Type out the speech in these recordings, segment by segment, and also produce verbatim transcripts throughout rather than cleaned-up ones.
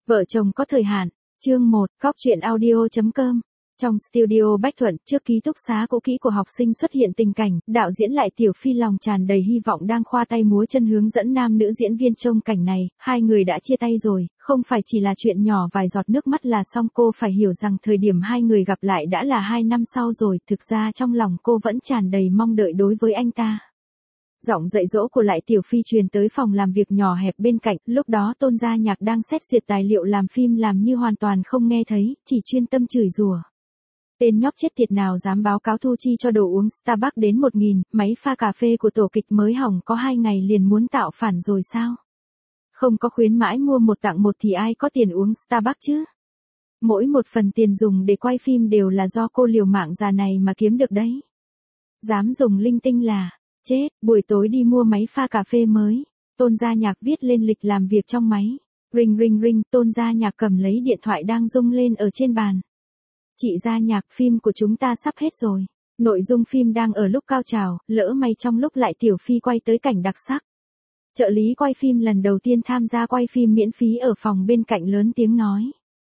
Vợ chồng có thời hạn, chương một, góc truyện audio.com. Trong studio Bách Thuận, trước ký túc xá cũ kỹ của học sinh xuất hiện tình cảnh, đạo diễn Lại Tiểu Phi lòng tràn đầy hy vọng đang khoa tay múa chân hướng dẫn nam nữ diễn viên trông cảnh này, hai người đã chia tay rồi, không phải chỉ là chuyện nhỏ vài giọt nước mắt là xong, cô phải hiểu rằng thời điểm hai người gặp lại đã là hai năm sau rồi, thực ra trong lòng cô vẫn tràn đầy mong đợi đối với anh ta. Giọng dạy dỗ của Lại Tiểu Phi truyền tới phòng làm việc nhỏ hẹp bên cạnh, lúc đó Tôn Gia Nhạc đang xét duyệt tài liệu làm phim làm như hoàn toàn không nghe thấy, chỉ chuyên tâm chửi rủa. Tên nhóc chết tiệt nào dám báo cáo thu chi cho đồ uống Starbucks đến một nghìn, máy pha cà phê của tổ kịch mới hỏng có hai ngày liền muốn tạo phản rồi sao? Không có khuyến mãi mua một tặng một thì ai có tiền uống Starbucks chứ? Mỗi một phần tiền dùng để quay phim đều là do cô liều mạng già này mà kiếm được đấy. Dám dùng linh tinh là... Chết, buổi tối đi mua máy pha cà phê mới. Tôn Gia Nhạc viết lên lịch làm việc trong máy. Ring ring ring, Tôn Gia Nhạc cầm lấy điện thoại đang rung lên ở trên bàn. Chị Gia Nhạc, phim của chúng ta sắp hết rồi. Nội dung phim đang ở lúc cao trào, lỡ may trong lúc Lại Tiểu Phi quay tới cảnh đặc sắc. Trợ lý quay phim lần đầu tiên tham gia quay phim miễn phí ở phòng bên cạnh lớn tiếng nói.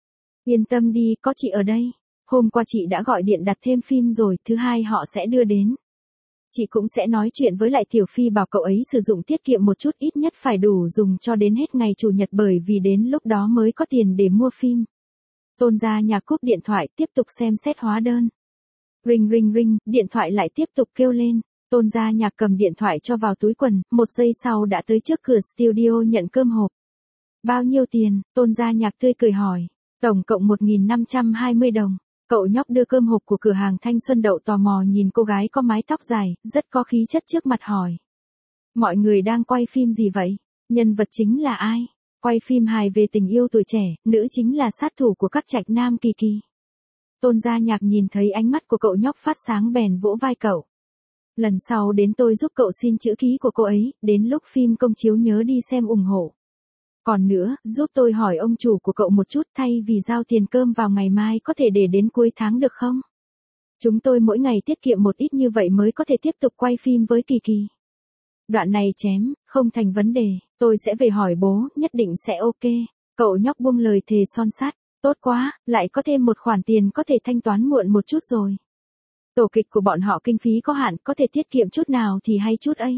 Yên tâm đi, có chị ở đây. Hôm qua chị đã gọi điện đặt thêm phim rồi, thứ hai họ sẽ đưa đến. Chị cũng sẽ nói chuyện với Lại Tiểu Phi bảo cậu ấy sử dụng tiết kiệm một chút, ít nhất phải đủ dùng cho đến hết ngày chủ nhật bởi vì đến lúc đó mới có tiền để mua phim. Tôn Gia Nhạc cúp điện thoại tiếp tục xem xét hóa đơn. Ring ring ring, điện thoại lại tiếp tục kêu lên. Tôn Gia Nhạc cầm điện thoại cho vào túi quần, một giây sau đã tới trước cửa studio nhận cơm hộp. Bao nhiêu tiền? Tôn Gia Nhạc tươi cười hỏi. Tổng cộng một nghìn năm trăm hai mươi đồng. Cậu nhóc đưa cơm hộp của cửa hàng Thanh Xuân Đậu tò mò nhìn cô gái có mái tóc dài, rất có khí chất trước mặt hỏi. Mọi người đang quay phim gì vậy? Nhân vật chính là ai? Quay phim hài về tình yêu tuổi trẻ, nữ chính là sát thủ của các trạch nam Kỳ Kỳ. Tôn Gia Nhạc nhìn thấy ánh mắt của cậu nhóc phát sáng bèn vỗ vai cậu. Lần sau đến tôi giúp cậu xin chữ ký của cô ấy, đến lúc phim công chiếu nhớ đi xem ủng hộ. Còn nữa, giúp tôi hỏi ông chủ của cậu một chút, thay vì giao tiền cơm vào ngày mai có thể để đến cuối tháng được không? Chúng tôi mỗi ngày tiết kiệm một ít như vậy mới có thể tiếp tục quay phim với Kỳ Kỳ. Đoạn này chém, không thành vấn đề, tôi sẽ về hỏi bố, nhất định sẽ ok. Cậu nhóc buông lời thề son sắt, tốt quá, lại có thêm một khoản tiền có thể thanh toán muộn một chút rồi. Tổ kịch của bọn họ kinh phí có hạn, có thể tiết kiệm chút nào thì hay chút ấy.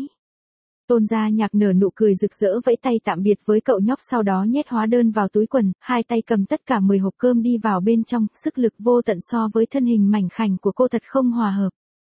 Tôn Gia Nhạc nở nụ cười rực rỡ vẫy tay tạm biệt với cậu nhóc sau đó nhét hóa đơn vào túi quần, hai tay cầm tất cả mười hộp cơm đi vào bên trong, sức lực vô tận so với thân hình mảnh khảnh của cô thật không hòa hợp.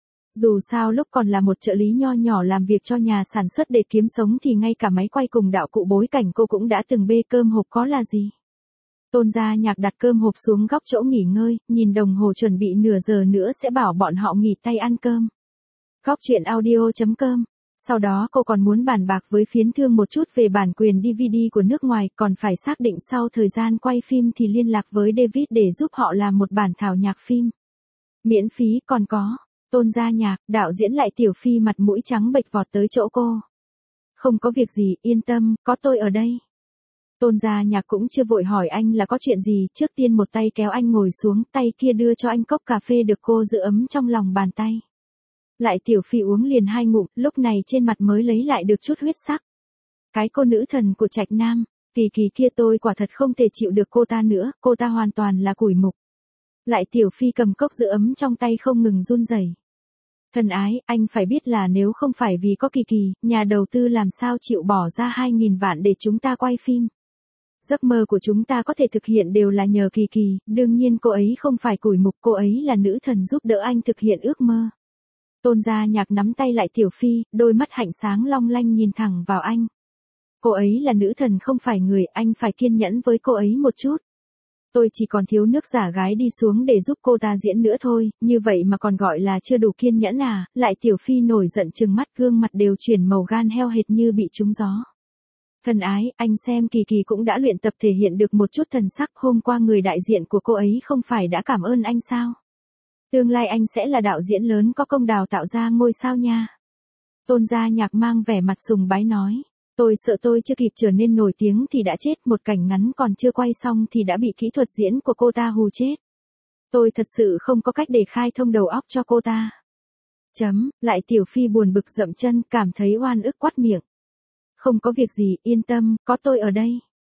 Dù sao lúc còn là một trợ lý nho nhỏ làm việc cho nhà sản xuất để kiếm sống thì ngay cả máy quay cùng đạo cụ bối cảnh cô cũng đã từng bê cơm hộp có là gì. Tôn Gia Nhạc đặt cơm hộp xuống góc chỗ nghỉ ngơi, nhìn đồng hồ chuẩn bị nửa giờ nữa sẽ bảo bọn họ nghỉ tay ăn cơm. Góc truyện audio.com. Sau đó cô còn muốn bàn bạc với phiến thương một chút về bản quyền đê vê đê của nước ngoài, còn phải xác định sau thời gian quay phim thì liên lạc với David để giúp họ làm một bản thảo nhạc phim. Miễn phí còn có. Tôn Gia Nhạc, đạo diễn Lại Tiểu Phi mặt mũi trắng bệch vọt tới chỗ cô. Không có việc gì, yên tâm, có tôi ở đây. Tôn Gia Nhạc cũng chưa vội hỏi anh là có chuyện gì, trước tiên một tay kéo anh ngồi xuống, tay kia đưa cho anh cốc cà phê được cô giữ ấm trong lòng bàn tay. Lại Tiểu Phi uống liền hai ngụm, lúc này trên mặt mới lấy lại được chút huyết sắc. Cái cô nữ thần của trạch nam, Kỳ Kỳ kia tôi quả thật không thể chịu được cô ta nữa, cô ta hoàn toàn là củi mục. Lại Tiểu Phi cầm cốc giữ ấm trong tay không ngừng run rẩy. Thân ái, anh phải biết là nếu không phải vì có Kỳ Kỳ, nhà đầu tư làm sao chịu bỏ ra hai nghìn vạn để chúng ta quay phim. Giấc mơ của chúng ta có thể thực hiện đều là nhờ Kỳ Kỳ, đương nhiên cô ấy không phải củi mục, cô ấy là nữ thần giúp đỡ anh thực hiện ước mơ. Tôn Gia Nhạc nắm tay Lại Tiểu Phi, đôi mắt hạnh sáng long lanh nhìn thẳng vào anh. Cô ấy là nữ thần không phải người, anh phải kiên nhẫn với cô ấy một chút. Tôi chỉ còn thiếu nước giả gái đi xuống để giúp cô ta diễn nữa thôi, như vậy mà còn gọi là chưa đủ kiên nhẫn à? Lại Tiểu Phi nổi giận trừng mắt, gương mặt đều chuyển màu gan heo hệt như bị trúng gió. Thân ái, anh xem Kỳ Kỳ cũng đã luyện tập thể hiện được một chút thần sắc, hôm qua người đại diện của cô ấy không phải đã cảm ơn anh sao? Tương lai anh sẽ là đạo diễn lớn có công đào tạo ra ngôi sao nha. Tôn Gia Nhạc mang vẻ mặt sùng bái nói. Tôi sợ tôi chưa kịp trở nên nổi tiếng thì đã chết, một cảnh ngắn còn chưa quay xong thì đã bị kỹ thuật diễn của cô ta hù chết. Tôi thật sự không có cách để khai thông đầu óc cho cô ta. Chấm, Lại Tiểu Phi buồn bực dậm chân, cảm thấy oan ức quắt miệng. Không có việc gì, yên tâm, có tôi ở đây.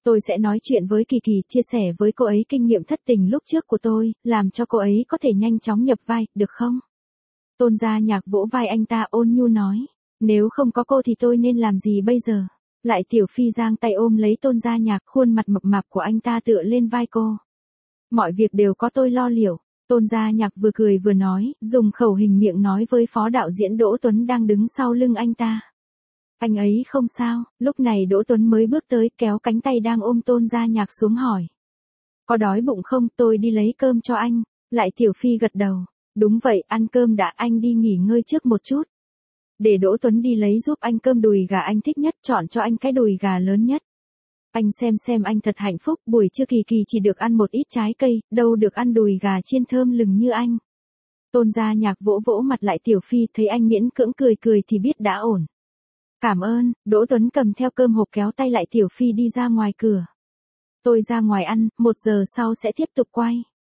Tôi sẽ nói chuyện với Kỳ Kỳ, chia sẻ với cô ấy kinh nghiệm thất tình lúc trước của tôi, làm cho cô ấy có thể nhanh chóng nhập vai, được không? Tôn Gia Nhạc vỗ vai anh ta ôn nhu nói. Nếu không có cô thì tôi nên làm gì bây giờ? Lại Tiểu Phi giang tay ôm lấy Tôn Gia Nhạc, khuôn mặt mập mạp của anh ta tựa lên vai cô. Mọi việc đều có tôi lo liệu. Tôn Gia Nhạc vừa cười vừa nói, dùng khẩu hình miệng nói với phó đạo diễn Đỗ Tuấn đang đứng sau lưng anh ta. Anh ấy không sao. Lúc này Đỗ Tuấn mới bước tới, kéo cánh tay đang ôm Tôn Gia Nhạc xuống hỏi. Có đói bụng không, tôi đi lấy cơm cho anh. Lại Tiểu Phi gật đầu. Đúng vậy, ăn cơm đã, anh đi nghỉ ngơi trước một chút. Để Đỗ Tuấn đi lấy giúp anh cơm đùi gà anh thích nhất, chọn cho anh cái đùi gà lớn nhất. Anh xem xem anh thật hạnh phúc, buổi trưa Kỳ Kỳ chỉ được ăn một ít trái cây, đâu được ăn đùi gà chiên thơm lừng như anh. Tôn Gia Nhạc vỗ vỗ mặt Lại Tiểu Phi, thấy anh miễn cưỡng cười cười thì biết đã ổn. Cảm ơn. Đỗ Tuấn cầm theo cơm hộp kéo tay Lại Tiểu Phi đi ra ngoài cửa. Tôi ra ngoài ăn, một giờ sau sẽ tiếp tục quay.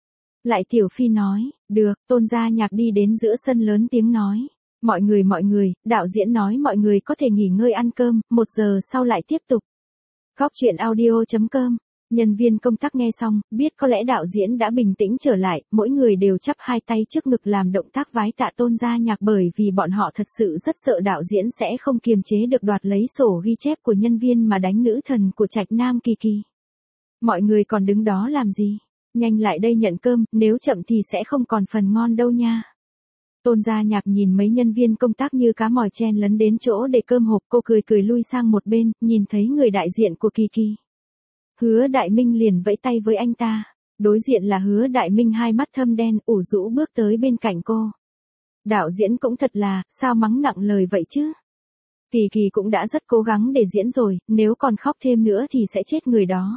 Lại Tiểu Phi nói, được. Tôn Gia Nhạc đi đến giữa sân lớn tiếng nói. Mọi người mọi người, đạo diễn nói mọi người có thể nghỉ ngơi ăn cơm, một giờ sau lại tiếp tục. Góc truyện audio chấm com. Nhân viên công tác nghe xong, biết có lẽ đạo diễn đã bình tĩnh trở lại, mỗi người đều chắp hai tay trước ngực làm động tác vái tạ Tôn Gia Nhạc, bởi vì bọn họ thật sự rất sợ đạo diễn sẽ không kiềm chế được đoạt lấy sổ ghi chép của nhân viên mà đánh nữ thần của Trạch Nam Kỳ Kỳ. Mọi người còn đứng đó làm gì? Nhanh lại đây nhận cơm, nếu chậm thì sẽ không còn phần ngon đâu nha. Tôn Gia Nhạc nhìn mấy nhân viên công tác như cá mòi chen lấn đến chỗ để cơm hộp, cô cười cười lui sang một bên, nhìn thấy người đại diện của Kỳ Kỳ. Hứa Đại Minh liền vẫy tay với anh ta. Đối diện là Hứa Đại Minh, hai mắt thâm đen, ủ rũ bước tới bên cạnh cô. Đạo diễn cũng thật là, sao mắng nặng lời vậy chứ? Kỳ Kỳ cũng đã rất cố gắng để diễn rồi, nếu còn khóc thêm nữa thì sẽ chết người đó.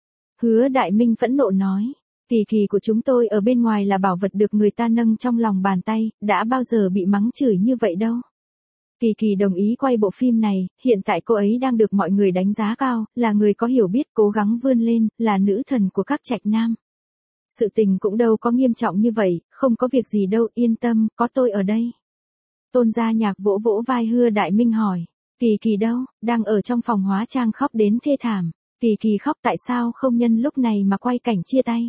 Hứa Đại Minh phẫn nộ nói. Kỳ Kỳ của chúng tôi ở bên ngoài là bảo vật được người ta nâng trong lòng bàn tay, đã bao giờ bị mắng chửi như vậy đâu. Kỳ Kỳ đồng ý quay bộ phim này, hiện tại cô ấy đang được mọi người đánh giá cao, là người có hiểu biết, cố gắng vươn lên, là nữ thần của các Trạch Nam. Sự tình cũng đâu có nghiêm trọng như vậy, không có việc gì đâu, yên tâm, có tôi ở đây. Tôn Gia Nhạc vỗ vỗ vai Hứa Đại Minh hỏi. Kỳ Kỳ đâu? Đang ở trong phòng hóa trang khóc đến thê thảm. Kỳ Kỳ khóc tại sao không nhân lúc này mà quay cảnh chia tay?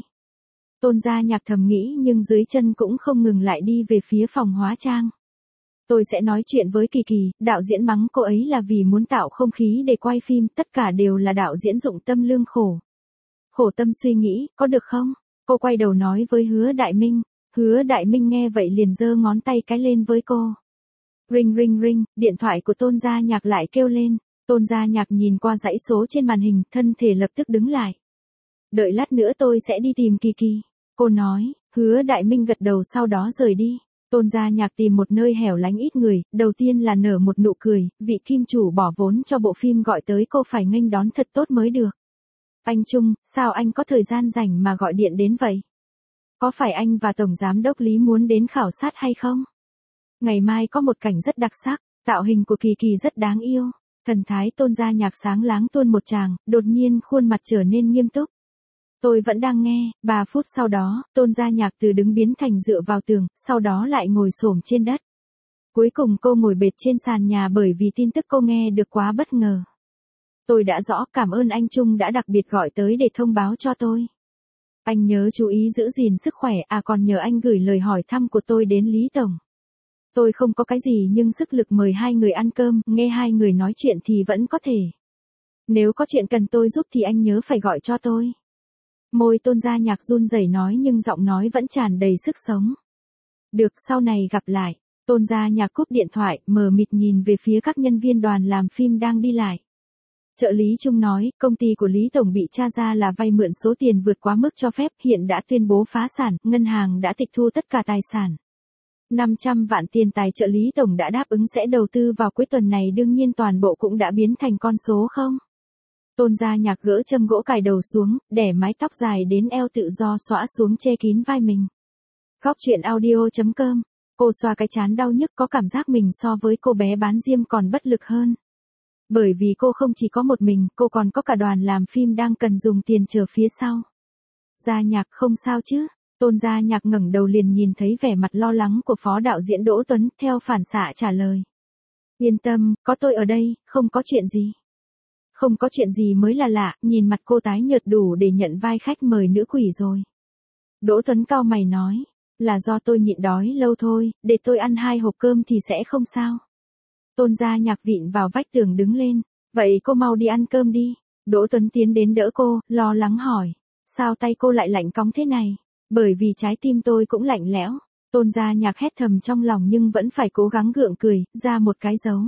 Tôn Gia Nhạc thầm nghĩ nhưng dưới chân cũng không ngừng lại đi về phía phòng hóa trang. Tôi sẽ nói chuyện với Kỳ Kỳ, đạo diễn mắng cô ấy là vì muốn tạo không khí để quay phim, tất cả đều là đạo diễn dụng tâm lương khổ. Khổ tâm suy nghĩ, có được không? Cô quay đầu nói với Hứa Đại Minh. Hứa Đại Minh nghe vậy liền giơ ngón tay cái lên với cô. Ring ring ring, điện thoại của Tôn Gia Nhạc lại kêu lên. Tôn Gia Nhạc nhìn qua dãy số trên màn hình, thân thể lập tức đứng lại. Đợi lát nữa tôi sẽ đi tìm Kỳ Kỳ. Cô nói. Hứa Đại Minh gật đầu sau đó rời đi. Tôn Gia Nhạc tìm một nơi hẻo lánh ít người, đầu tiên là nở một nụ cười, vị kim chủ bỏ vốn cho bộ phim gọi tới cô phải nghênh đón thật tốt mới được. Anh Trung, sao anh có thời gian rảnh mà gọi điện đến vậy? Có phải anh và Tổng Giám đốc Lý muốn đến khảo sát hay không? Ngày mai có một cảnh rất đặc sắc, tạo hình của Kỳ Kỳ rất đáng yêu. Thần thái Tôn Gia Nhạc sáng láng tuôn một tràng, đột nhiên khuôn mặt trở nên nghiêm túc. Tôi vẫn đang nghe. Ba phút sau đó, Tôn Gia Nhạc từ đứng biến thành dựa vào tường, sau đó lại ngồi xổm trên đất. Cuối cùng cô ngồi bệt trên sàn nhà bởi vì tin tức cô nghe được quá bất ngờ. Tôi đã rõ, cảm ơn anh Trung đã đặc biệt gọi tới để thông báo cho tôi. Anh nhớ chú ý giữ gìn sức khỏe, à còn nhờ anh gửi lời hỏi thăm của tôi đến Lý Tổng. Tôi không có cái gì nhưng sức lực mời hai người ăn cơm, nghe hai người nói chuyện thì vẫn có thể. Nếu có chuyện cần tôi giúp thì anh nhớ phải gọi cho tôi. Môi Tôn Gia Nhạc run rẩy nói nhưng giọng nói vẫn tràn đầy sức sống. Được, sau này gặp lại. Tôn Gia Nhạc cúp điện thoại, mờ mịt nhìn về phía các nhân viên đoàn làm phim đang đi lại. Trợ lý Trung nói, công ty của Lý Tổng bị tra ra là vay mượn số tiền vượt quá mức cho phép, hiện đã tuyên bố phá sản, ngân hàng đã tịch thu tất cả tài sản. năm trăm vạn tiền tài trợ lý Tổng đã đáp ứng sẽ đầu tư vào cuối tuần này, đương nhiên toàn bộ cũng đã biến thành con số không. Tôn Gia Nhạc gỡ châm gỗ cài đầu xuống, để mái tóc dài đến eo tự do xõa xuống che kín vai mình. Góc truyện audio chấm com. Cô xoa cái trán đau nhức, có cảm giác mình so với cô bé bán diêm còn bất lực hơn. Bởi vì cô không chỉ có một mình, cô còn có cả đoàn làm phim đang cần dùng tiền chờ phía sau. Gia Nhạc không sao chứ? Tôn Gia Nhạc ngẩng đầu liền nhìn thấy vẻ mặt lo lắng của phó đạo diễn Đỗ Tuấn, theo phản xạ trả lời. Yên tâm, có tôi ở đây, không có chuyện gì. Không có chuyện gì mới là lạ, nhìn mặt cô tái nhợt đủ để nhận vai khách mời nữ quỷ rồi. Đỗ Tuấn cau mày nói, là do tôi nhịn đói lâu thôi, để tôi ăn hai hộp cơm thì sẽ không sao. Tôn Gia Nhạc vịn vào vách tường đứng lên, vậy cô mau đi ăn cơm đi. Đỗ Tuấn tiến đến đỡ cô, lo lắng hỏi, sao tay cô lại lạnh cóng thế này? Bởi vì trái tim tôi cũng lạnh lẽo. Tôn Gia Nhạc hét thầm trong lòng nhưng vẫn phải cố gắng gượng cười, ra một cái dấu.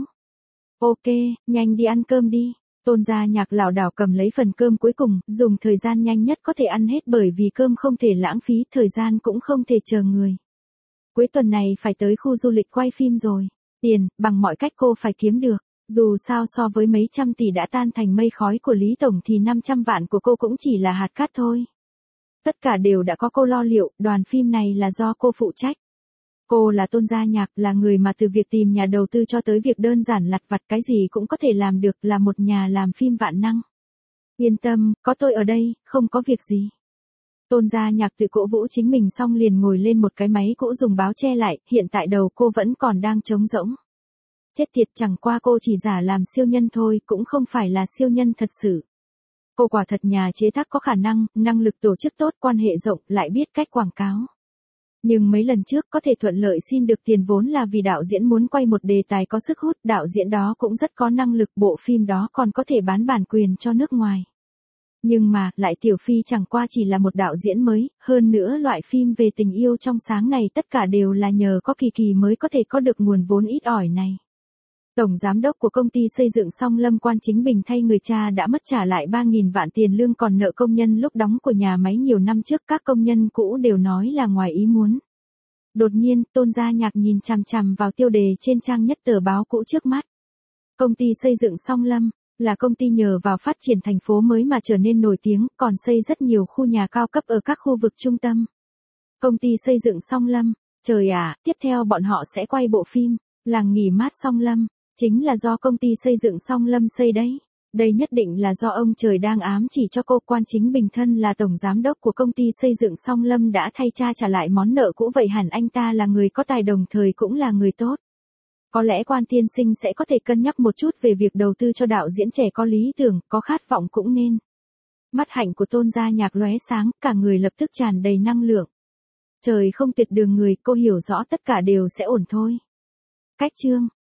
Ok, nhanh đi ăn cơm đi. Tôn Gia Nhạc lảo đảo cầm lấy phần cơm cuối cùng, dùng thời gian nhanh nhất có thể ăn hết bởi vì cơm không thể lãng phí, thời gian cũng không thể chờ người. Cuối tuần này phải tới khu du lịch quay phim rồi. Tiền, bằng mọi cách cô phải kiếm được. Dù sao so với mấy trăm tỷ đã tan thành mây khói của Lý Tổng thì năm trăm vạn của cô cũng chỉ là hạt cát thôi. Tất cả đều đã có cô lo liệu, đoàn phim này là do cô phụ trách. Cô là Tôn Gia Nhạc, là người mà từ việc tìm nhà đầu tư cho tới việc đơn giản lặt vặt cái gì cũng có thể làm được, là một nhà làm phim vạn năng. Yên tâm, có tôi ở đây, không có việc gì. Tôn Gia Nhạc tự cổ vũ chính mình xong liền ngồi lên một cái máy cũ dùng báo che lại, hiện tại đầu cô vẫn còn đang trống rỗng. Chết tiệt, chẳng qua cô chỉ giả làm siêu nhân thôi, cũng không phải là siêu nhân thật sự. Cô quả thật nhà chế tác có khả năng, năng lực tổ chức tốt, quan hệ rộng, lại biết cách quảng cáo. Nhưng mấy lần trước có thể thuận lợi xin được tiền vốn là vì đạo diễn muốn quay một đề tài có sức hút, đạo diễn đó cũng rất có năng lực, bộ phim đó còn có thể bán bản quyền cho nước ngoài. Nhưng mà, lại Tiểu Phi chẳng qua chỉ là một đạo diễn mới, hơn nữa loại phim về tình yêu trong sáng này tất cả đều là nhờ có Kỳ Kỳ mới có thể có được nguồn vốn ít ỏi này. Tổng giám đốc của công ty xây dựng Song Lâm Quan Chính Bình thay người cha đã mất trả lại ba nghìn vạn tiền lương còn nợ công nhân lúc đóng của nhà máy nhiều năm trước, các công nhân cũ đều nói là ngoài ý muốn. Đột nhiên, Tôn Gia Nhạc nhìn chằm chằm vào tiêu đề trên trang nhất tờ báo cũ trước mắt. Công ty xây dựng Song Lâm là công ty nhờ vào phát triển thành phố mới mà trở nên nổi tiếng, còn xây rất nhiều khu nhà cao cấp ở các khu vực trung tâm. Công ty xây dựng Song Lâm, trời ạ, tiếp theo bọn họ sẽ quay bộ phim Làng nghỉ mát Song Lâm. Chính là do công ty xây dựng Song Lâm xây đấy. Đây nhất định là do ông trời đang ám chỉ cho cô. Quan Chính Bình thân là tổng giám đốc của công ty xây dựng Song Lâm đã thay cha trả lại món nợ cũ, vậy hẳn anh ta là người có tài đồng thời cũng là người tốt. Có lẽ Quan tiên sinh sẽ có thể cân nhắc một chút về việc đầu tư cho đạo diễn trẻ có lý tưởng, có khát vọng cũng nên. Mắt hạnh của Tôn Gia Nhạc lóe sáng, cả người lập tức tràn đầy năng lượng. Trời không tuyệt đường người, cô hiểu rõ tất cả đều sẽ ổn thôi. Cách chương